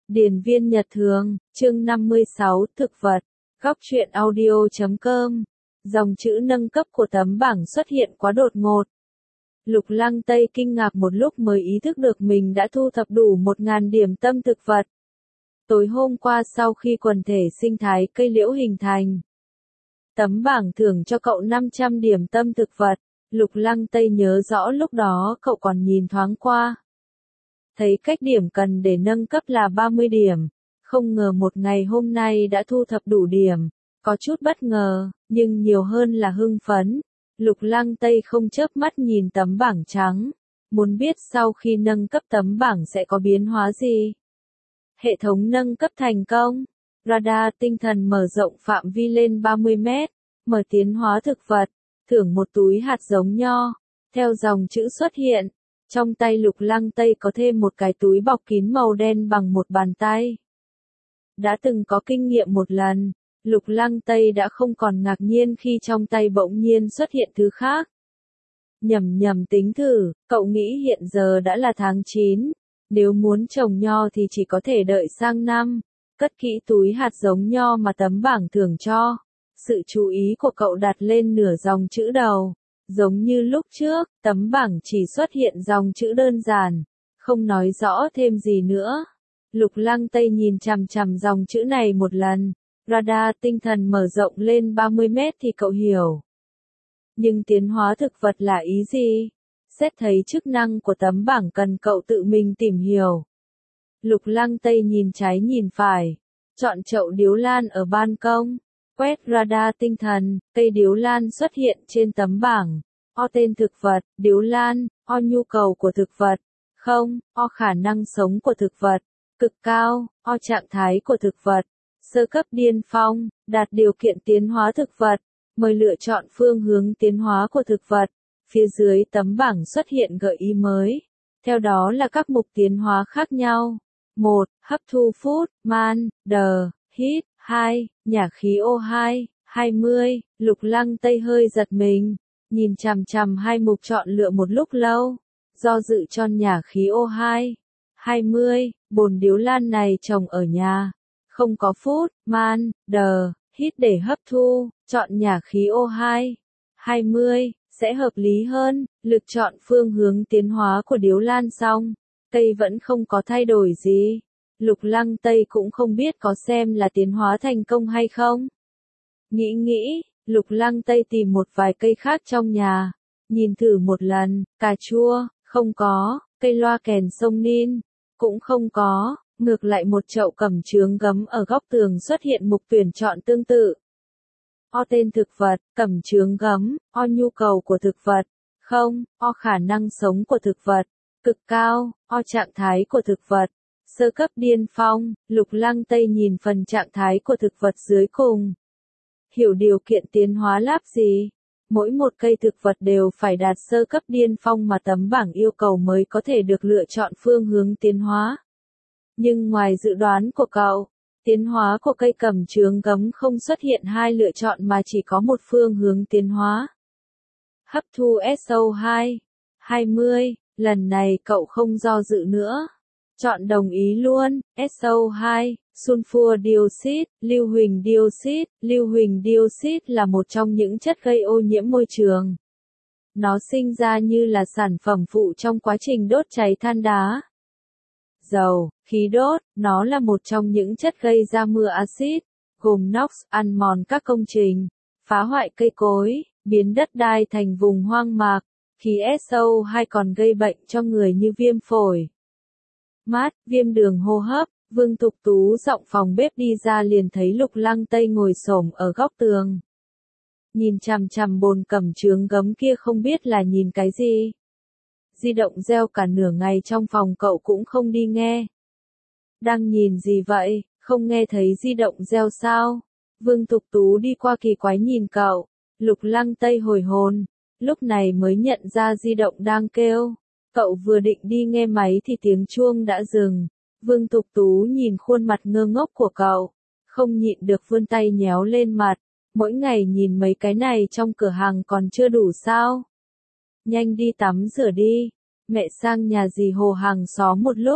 Điền viên Nhật Thường, chương 56, thực vật. Góc truyện audio.com. Dòng chữ nâng cấp của tấm bảng xuất hiện quá đột ngột. Lục Lăng Tây kinh ngạc một lúc mới ý thức được mình đã thu thập đủ 1.000 điểm tâm thực vật. Tối hôm qua sau khi quần thể sinh thái cây liễu hình thành, tấm bảng thưởng cho cậu 500 điểm tâm thực vật. Lục Lăng Tây nhớ rõ lúc đó cậu còn nhìn thoáng qua. Thấy cách điểm cần để nâng cấp là 30 điểm. Không ngờ một ngày hôm nay đã thu thập đủ điểm. Có chút bất ngờ, nhưng nhiều hơn là hưng phấn. Lục Lăng Tây không chớp mắt nhìn tấm bảng trắng. Muốn biết sau khi nâng cấp tấm bảng sẽ có biến hóa gì? Hệ thống nâng cấp thành công. Radar tinh thần mở rộng phạm vi lên 30 mét. Mở tiến hóa thực vật. Thưởng một túi hạt giống nho. Theo dòng chữ xuất hiện. Trong tay Lục Lăng Tây có thêm một cái túi bọc kín màu đen bằng một bàn tay. Đã từng có kinh nghiệm một lần, Lục Lăng Tây đã không còn ngạc nhiên khi trong tay bỗng nhiên xuất hiện thứ khác. Nhầm tính thử, cậu nghĩ hiện giờ đã là tháng 9, nếu muốn trồng nho thì chỉ có thể đợi sang năm. Cất kỹ túi hạt giống nho mà tấm bảng thưởng cho. Sự chú ý của cậu đặt lên nửa dòng chữ đầu. Giống như lúc trước, tấm bảng chỉ xuất hiện dòng chữ đơn giản, không nói rõ thêm gì nữa. Lục Lăng Tây nhìn chằm chằm dòng chữ này một lần, radar tinh thần mở rộng lên 30 mét thì cậu hiểu. Nhưng tiến hóa thực vật là ý gì? Xét thấy chức năng của tấm bảng cần cậu tự mình tìm hiểu. Lục Lăng Tây nhìn trái nhìn phải, chọn chậu điếu lan ở ban công. Quét radar tinh thần, cây điếu lan xuất hiện trên tấm bảng. O tên thực vật, điếu lan, O nhu cầu của thực vật, không, O khả năng sống của thực vật, cực cao, O trạng thái của thực vật, sơ cấp điên phong, đạt điều kiện tiến hóa thực vật, mời lựa chọn phương hướng tiến hóa của thực vật. Phía dưới tấm bảng xuất hiện gợi ý mới. Theo đó là các mục tiến hóa khác nhau. 1. Hấp thu food, man, đờ, hít. 2. Nhả khí O2, 20, Lục Lăng Tây hơi giật mình, nhìn chằm chằm hai mục chọn lựa một lúc lâu, do dự chọn nhả khí O2, 20, bồn điếu lan này trồng ở nhà, không có food, man, đờ, hít để hấp thu, chọn nhả khí O2, 20, sẽ hợp lý hơn. Lựa chọn phương hướng tiến hóa của điếu lan xong, cây vẫn không có thay đổi gì. Lục Lăng Tây cũng không biết có xem là tiến hóa thành công hay không. Nghĩ, Lục Lăng Tây tìm một vài cây khác trong nhà. Nhìn thử một lần, cà chua, không có, cây loa kèn sông Nin, cũng không có, ngược lại một chậu cẩm chướng gấm ở góc tường xuất hiện mục tuyển chọn tương tự. O tên thực vật, cẩm chướng gấm, O nhu cầu của thực vật, không, O khả năng sống của thực vật, cực cao, O trạng thái của thực vật. Sơ cấp điên phong, Lục Lăng Tây nhìn phần trạng thái của thực vật dưới cùng. Hiểu điều kiện tiến hóa láp gì? Mỗi một cây thực vật đều phải đạt sơ cấp điên phong mà tấm bảng yêu cầu mới có thể được lựa chọn phương hướng tiến hóa. Nhưng ngoài dự đoán của cậu, tiến hóa của cây cẩm chướng gấm không xuất hiện hai lựa chọn mà chỉ có một phương hướng tiến hóa. Hấp thu SO2, 20, lần này cậu không do dự nữa. Chọn đồng ý luôn. SO2, sulfur dioxide, lưu huỳnh dioxide. Lưu huỳnh dioxide là một trong những chất gây ô nhiễm môi trường. Nó sinh ra như là sản phẩm phụ trong quá trình đốt cháy than đá. Dầu, khí đốt, nó là một trong những chất gây ra mưa axit, gồm NOx, ăn mòn các công trình, phá hoại cây cối, biến đất đai thành vùng hoang mạc. Khí SO2 còn gây bệnh cho người như viêm phổi, mát, viêm đường hô hấp. Vương Thục Tú giọng phòng bếp đi ra liền thấy Lục Lăng Tây ngồi xổm ở góc tường. Nhìn chằm chằm bồn cẩm chướng gấm kia không biết là nhìn cái gì. Di động reo cả nửa ngày trong phòng cậu cũng không đi nghe. Đang nhìn gì vậy, không nghe thấy di động reo sao? Vương Thục Tú đi qua kỳ quái nhìn cậu. Lục Lăng Tây hồi hồn, lúc này mới nhận ra di động đang kêu. Cậu vừa định đi nghe máy thì tiếng chuông đã dừng. Vương Thục Tú nhìn khuôn mặt ngơ ngốc của cậu, không nhịn được vươn tay nhéo lên mặt. Mỗi ngày nhìn mấy cái này trong cửa hàng còn chưa đủ sao? Nhanh đi tắm rửa đi, mẹ sang nhà dì Hồ hàng xóm một lúc,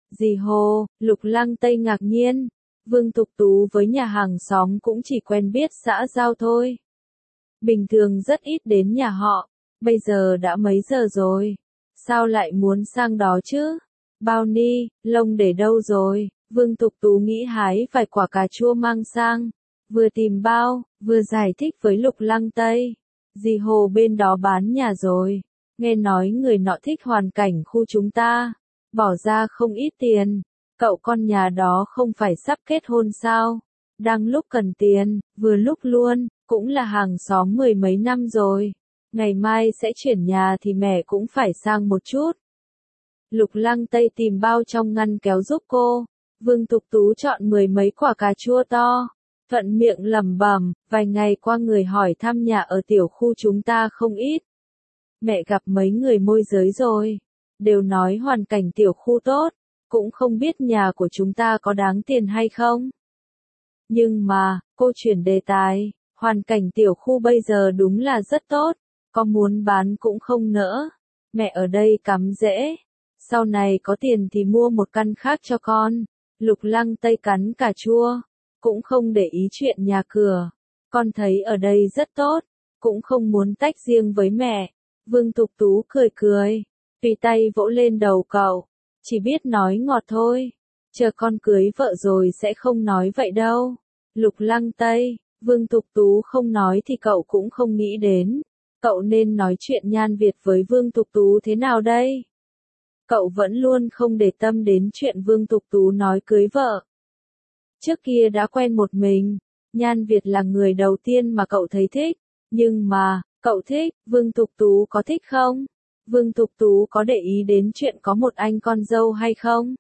Dì Hồ, Lục Lăng Tây ngạc nhiên. Vương Tục Tú với nhà hàng xóm cũng chỉ quen biết xã giao thôi. Bình thường rất ít đến nhà họ. Bây giờ đã mấy giờ rồi? Sao lại muốn sang đó chứ? Bao ni, lông để đâu rồi? Vương Tục Tú nghĩ hái vài quả cà chua mang sang. Vừa tìm bao, vừa giải thích với Lục Lăng Tây. Dì Hồ bên đó bán nhà rồi. Nghe nói người nọ thích hoàn cảnh khu chúng ta. Bỏ ra không ít tiền. Cậu con nhà đó không phải sắp kết hôn sao? Đang lúc cần tiền, vừa lúc luôn, cũng là hàng xóm mười mấy năm rồi. Ngày mai sẽ chuyển nhà thì mẹ cũng phải sang một chút. Lục Lăng Tây tìm bao trong ngăn kéo giúp cô. Vương Tục Tú chọn mười mấy quả cà chua to. Thuận miệng lẩm bẩm, vài ngày qua người hỏi thăm nhà ở tiểu khu chúng ta không ít. Mẹ gặp mấy người môi giới rồi. Đều nói hoàn cảnh tiểu khu tốt. Cũng không biết nhà của chúng ta có đáng tiền hay không. Nhưng mà, cô chuyển đề tài, hoàn cảnh tiểu khu bây giờ đúng là rất tốt. Có muốn bán cũng không nỡ. Mẹ ở đây cắm rễ. Sau này có tiền thì mua một căn khác cho con. Lục Lăng Tây cắn cà chua. Cũng không để ý chuyện nhà cửa. Con thấy ở đây rất tốt. Cũng không muốn tách riêng với mẹ. Vương Tục Tú cười cười. Tùy tay vỗ lên đầu cậu. Chỉ biết nói ngọt thôi. Chờ con cưới vợ rồi sẽ không nói vậy đâu. Lục Lăng Tây, Vương Tục Tú không nói thì cậu cũng không nghĩ đến. Cậu nên nói chuyện Nhan Việt với Vương Tục Tú thế nào đây? Cậu vẫn luôn không để tâm đến chuyện Vương Tục Tú nói cưới vợ. Trước kia đã quen một mình, Nhan Việt là người đầu tiên mà cậu thấy thích. Nhưng mà, cậu thích, Vương Tục Tú có thích không? Vương Tục Tú có để ý đến chuyện có một anh con dâu hay không?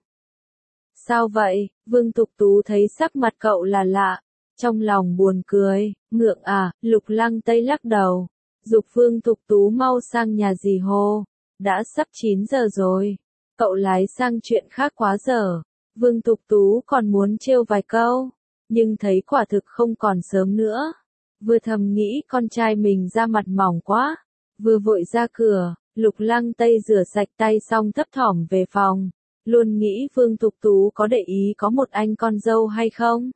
Sao vậy? Vương Tục Tú thấy sắc mặt cậu là lạ. Trong lòng buồn cười, ngượng à, Lục Lăng Tây lắc đầu. Giục Vương Tục Tú mau sang nhà dì Hồ. Đã sắp 9 giờ rồi. Cậu lái sang chuyện khác quá giờ. Vương Tục Tú còn muốn trêu vài câu. Nhưng thấy quả thực không còn sớm nữa. Vừa thầm nghĩ con trai mình da mặt mỏng quá. Vừa vội ra cửa, Lục Lăng Tây rửa sạch tay xong thấp thỏm về phòng. Luôn nghĩ Vương Tục Tú có để ý có một anh con dâu hay không.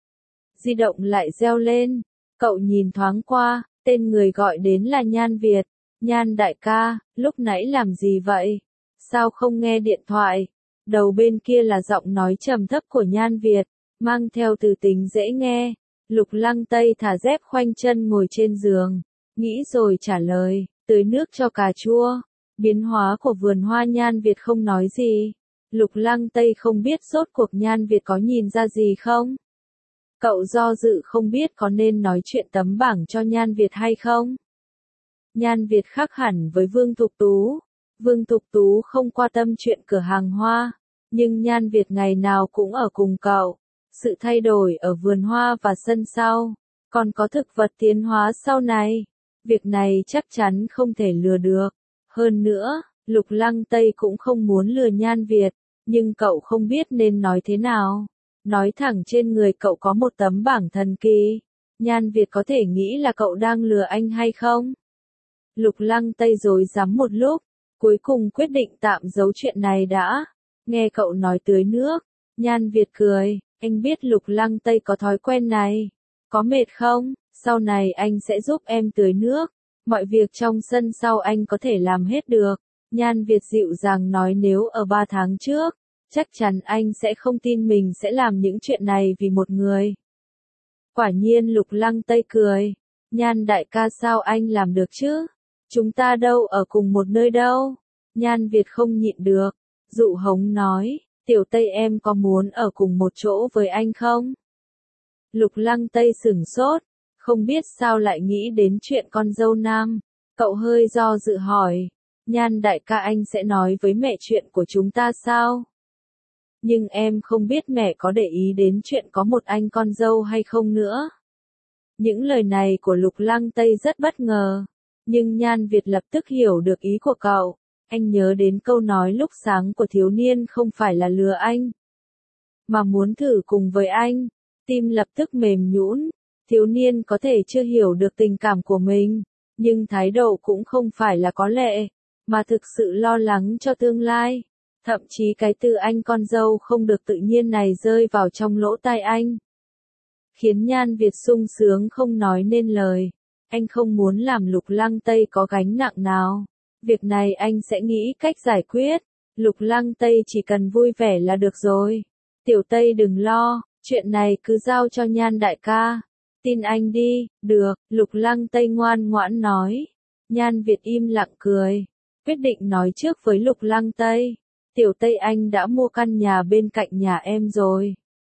Di động lại reo lên. Cậu nhìn thoáng qua, tên người gọi đến là Nhan Việt. Nhan đại ca, lúc nãy làm gì vậy? Sao không nghe điện thoại? Đầu bên kia là giọng nói trầm thấp của Nhan Việt, mang theo từ tính dễ nghe. Lục Lăng Tây thả dép khoanh chân ngồi trên giường, nghĩ rồi trả lời, tưới nước cho cà chua. Biến hóa của vườn hoa Nhan Việt không nói gì. Lục Lăng Tây không biết rốt cuộc Nhan Việt có nhìn ra gì không? Cậu do dự không biết có nên nói chuyện tấm bảng cho Nhan Việt hay không? Nhan Việt khác hẳn với Vương Tục Tú. Vương Tục Tú không quan tâm chuyện cửa hàng hoa, nhưng Nhan Việt ngày nào cũng ở cùng cậu. Sự thay đổi ở vườn hoa và sân sau, còn có thực vật tiến hóa sau này. Việc này chắc chắn không thể lừa được. Hơn nữa, Lục Lăng Tây cũng không muốn lừa Nhan Việt, nhưng cậu không biết nên nói thế nào. Nói thẳng trên người cậu có một tấm bảng thần kỳ. Nhan Việt có thể nghĩ là cậu đang lừa anh hay không? Lục Lăng Tây rối rắm một lúc, cuối cùng quyết định tạm giấu chuyện này đã. Nghe cậu nói tưới nước, Nhan Việt cười, anh biết Lục Lăng Tây có thói quen này. Có mệt không? Sau này anh sẽ giúp em tưới nước. Mọi việc trong sân sau anh có thể làm hết được. Nhan Việt dịu dàng nói nếu ở 3 tháng trước, chắc chắn anh sẽ không tin mình sẽ làm những chuyện này vì một người. Quả nhiên Lục Lăng Tây cười. Nhan đại ca sao anh làm được chứ? Chúng ta đâu ở cùng một nơi đâu. Nhan Việt không nhịn được. Dụ hống nói, Tiểu Tây em có muốn ở cùng một chỗ với anh không? Lục Lăng Tây sửng sốt. Không biết sao lại nghĩ đến chuyện con dâu nam. Cậu hơi do dự hỏi. Nhan đại ca anh sẽ nói với mẹ chuyện của chúng ta sao? Nhưng em không biết mẹ có để ý đến chuyện có một anh con dâu hay không nữa. Những lời này của Lục Lăng Tây rất bất ngờ. Nhưng Nhan Việt lập tức hiểu được ý của cậu. Anh nhớ đến câu nói lúc sáng của thiếu niên không phải là lừa anh, mà muốn thử cùng với anh. Tim lập tức mềm nhũn. Thiếu niên có thể chưa hiểu được tình cảm của mình, nhưng thái độ cũng không phải là có lệ, mà thực sự lo lắng cho tương lai. Thậm chí cái từ anh con dâu không được tự nhiên này rơi vào trong lỗ tai anh, khiến Nhan Việt sung sướng không nói nên lời. Anh không muốn làm Lục Lăng Tây có gánh nặng nào. Việc này anh sẽ nghĩ cách giải quyết. Lục Lăng Tây chỉ cần vui vẻ là được rồi. Tiểu Tây đừng lo, chuyện này cứ giao cho Nhan đại ca. Tin anh đi, được, Lục Lăng Tây ngoan ngoãn nói. Nhan Việt im lặng cười, quyết định nói trước với Lục Lăng Tây. Tiểu Tây anh đã mua căn nhà bên cạnh nhà em rồi.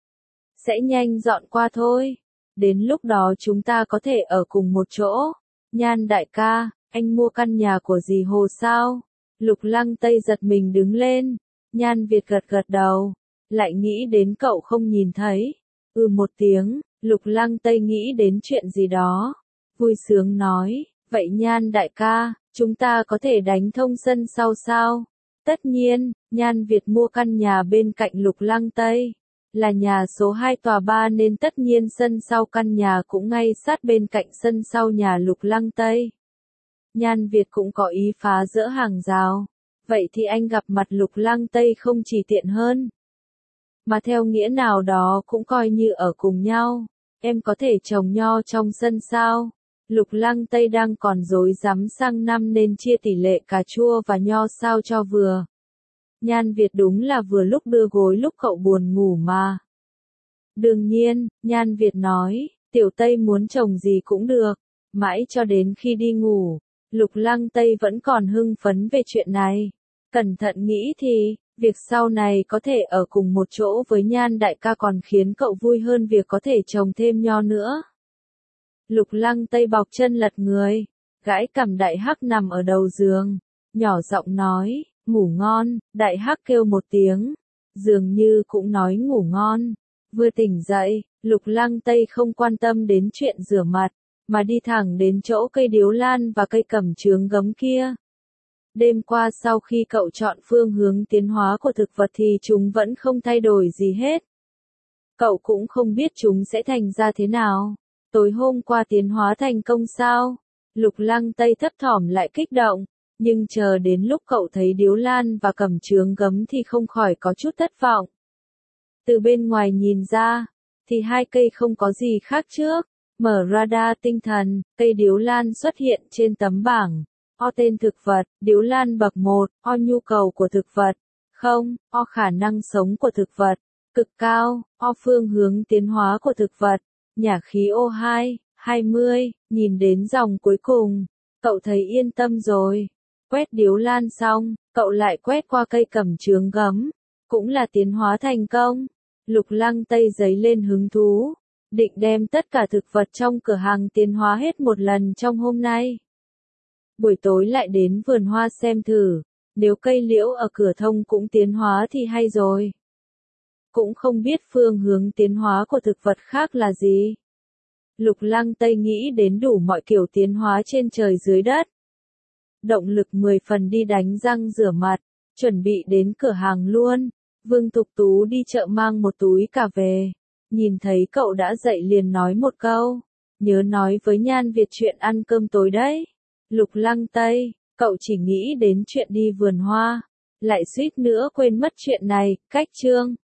Sẽ nhanh dọn qua thôi. Đến lúc đó chúng ta có thể ở cùng một chỗ. Nhan đại ca, anh mua căn nhà của dì Hồ sao? Lục Lăng Tây giật mình đứng lên. Nhan Việt gật gật đầu. Lại nghĩ đến cậu không nhìn thấy. Một tiếng, Lục Lăng Tây nghĩ đến chuyện gì đó. Vui sướng nói, vậy Nhan đại ca, chúng ta có thể đánh thông sân sau sao? Tất nhiên, Nhan Việt mua căn nhà bên cạnh Lục Lăng Tây. Là nhà số 2 tòa 3 nên tất nhiên sân sau căn nhà cũng ngay sát bên cạnh sân sau nhà Lục Lăng Tây. Nhan Việt cũng có ý phá dỡ hàng rào. Vậy thì anh gặp mặt Lục Lăng Tây không chỉ tiện hơn, mà theo nghĩa nào đó cũng coi như ở cùng nhau. Em có thể trồng nho trong sân sao? Lục Lăng Tây đang còn rối rắm sang năm nên chia tỷ lệ cà chua và nho sao cho vừa. Nhan Việt đúng là vừa lúc đưa gối lúc cậu buồn ngủ mà. Đương nhiên, Nhan Việt nói, Tiểu Tây muốn trồng gì cũng được. Mãi cho đến khi đi ngủ, Lục Lăng Tây vẫn còn hưng phấn về chuyện này. Cẩn thận nghĩ thì, việc sau này có thể ở cùng một chỗ với Nhan đại ca còn khiến cậu vui hơn việc có thể trồng thêm nho nữa. Lục Lăng Tây bọc chân lật người, gãi cằm Đại Hắc nằm ở đầu giường, nhỏ giọng nói, ngủ ngon. Đại Hắc kêu một tiếng, dường như cũng nói ngủ ngon. Vừa tỉnh dậy, Lục Lăng Tây không quan tâm đến chuyện rửa mặt, mà đi thẳng đến chỗ cây điếu lan và cây cẩm chướng gấm kia. Đêm qua sau khi cậu chọn phương hướng tiến hóa của thực vật thì chúng vẫn không thay đổi gì hết. Cậu cũng không biết chúng sẽ thành ra thế nào. Tối hôm qua tiến hóa thành công sao? Lục Lăng Tây thấp thỏm lại kích động, nhưng chờ đến lúc cậu thấy điếu lan và cẩm chướng gấm thì không khỏi có chút thất vọng. Từ bên ngoài nhìn ra, thì hai cây không có gì khác trước. Mở radar tinh thần, cây điếu lan xuất hiện trên tấm bảng. O tên thực vật, điếu lan bậc 1, O nhu cầu của thực vật, không, O khả năng sống của thực vật, cực cao, O phương hướng tiến hóa của thực vật, nhả khí O2, 20, nhìn đến dòng cuối cùng, cậu thấy yên tâm rồi. Quét điếu lan xong, cậu lại quét qua cây cẩm chướng gấm, cũng là tiến hóa thành công. Lục Lăng Tây dấy lên hứng thú, định đem tất cả thực vật trong cửa hàng tiến hóa hết một lần trong hôm nay. Buổi tối lại đến vườn hoa xem thử, nếu cây liễu ở cửa thông cũng tiến hóa thì hay rồi. Cũng không biết phương hướng tiến hóa của thực vật khác là gì. Lục Lăng Tây nghĩ đến đủ mọi kiểu tiến hóa trên trời dưới đất. Động lực 10 phần đi đánh răng rửa mặt, chuẩn bị đến cửa hàng luôn. Vương Tục Tú đi chợ mang một túi cà về. Nhìn thấy cậu đã dậy liền nói một câu. Nhớ nói với Nhan Việt chuyện ăn cơm tối đấy. Lục Lăng Tây, cậu chỉ nghĩ đến chuyện đi vườn hoa. Lại suýt nữa quên mất chuyện này, cách chương.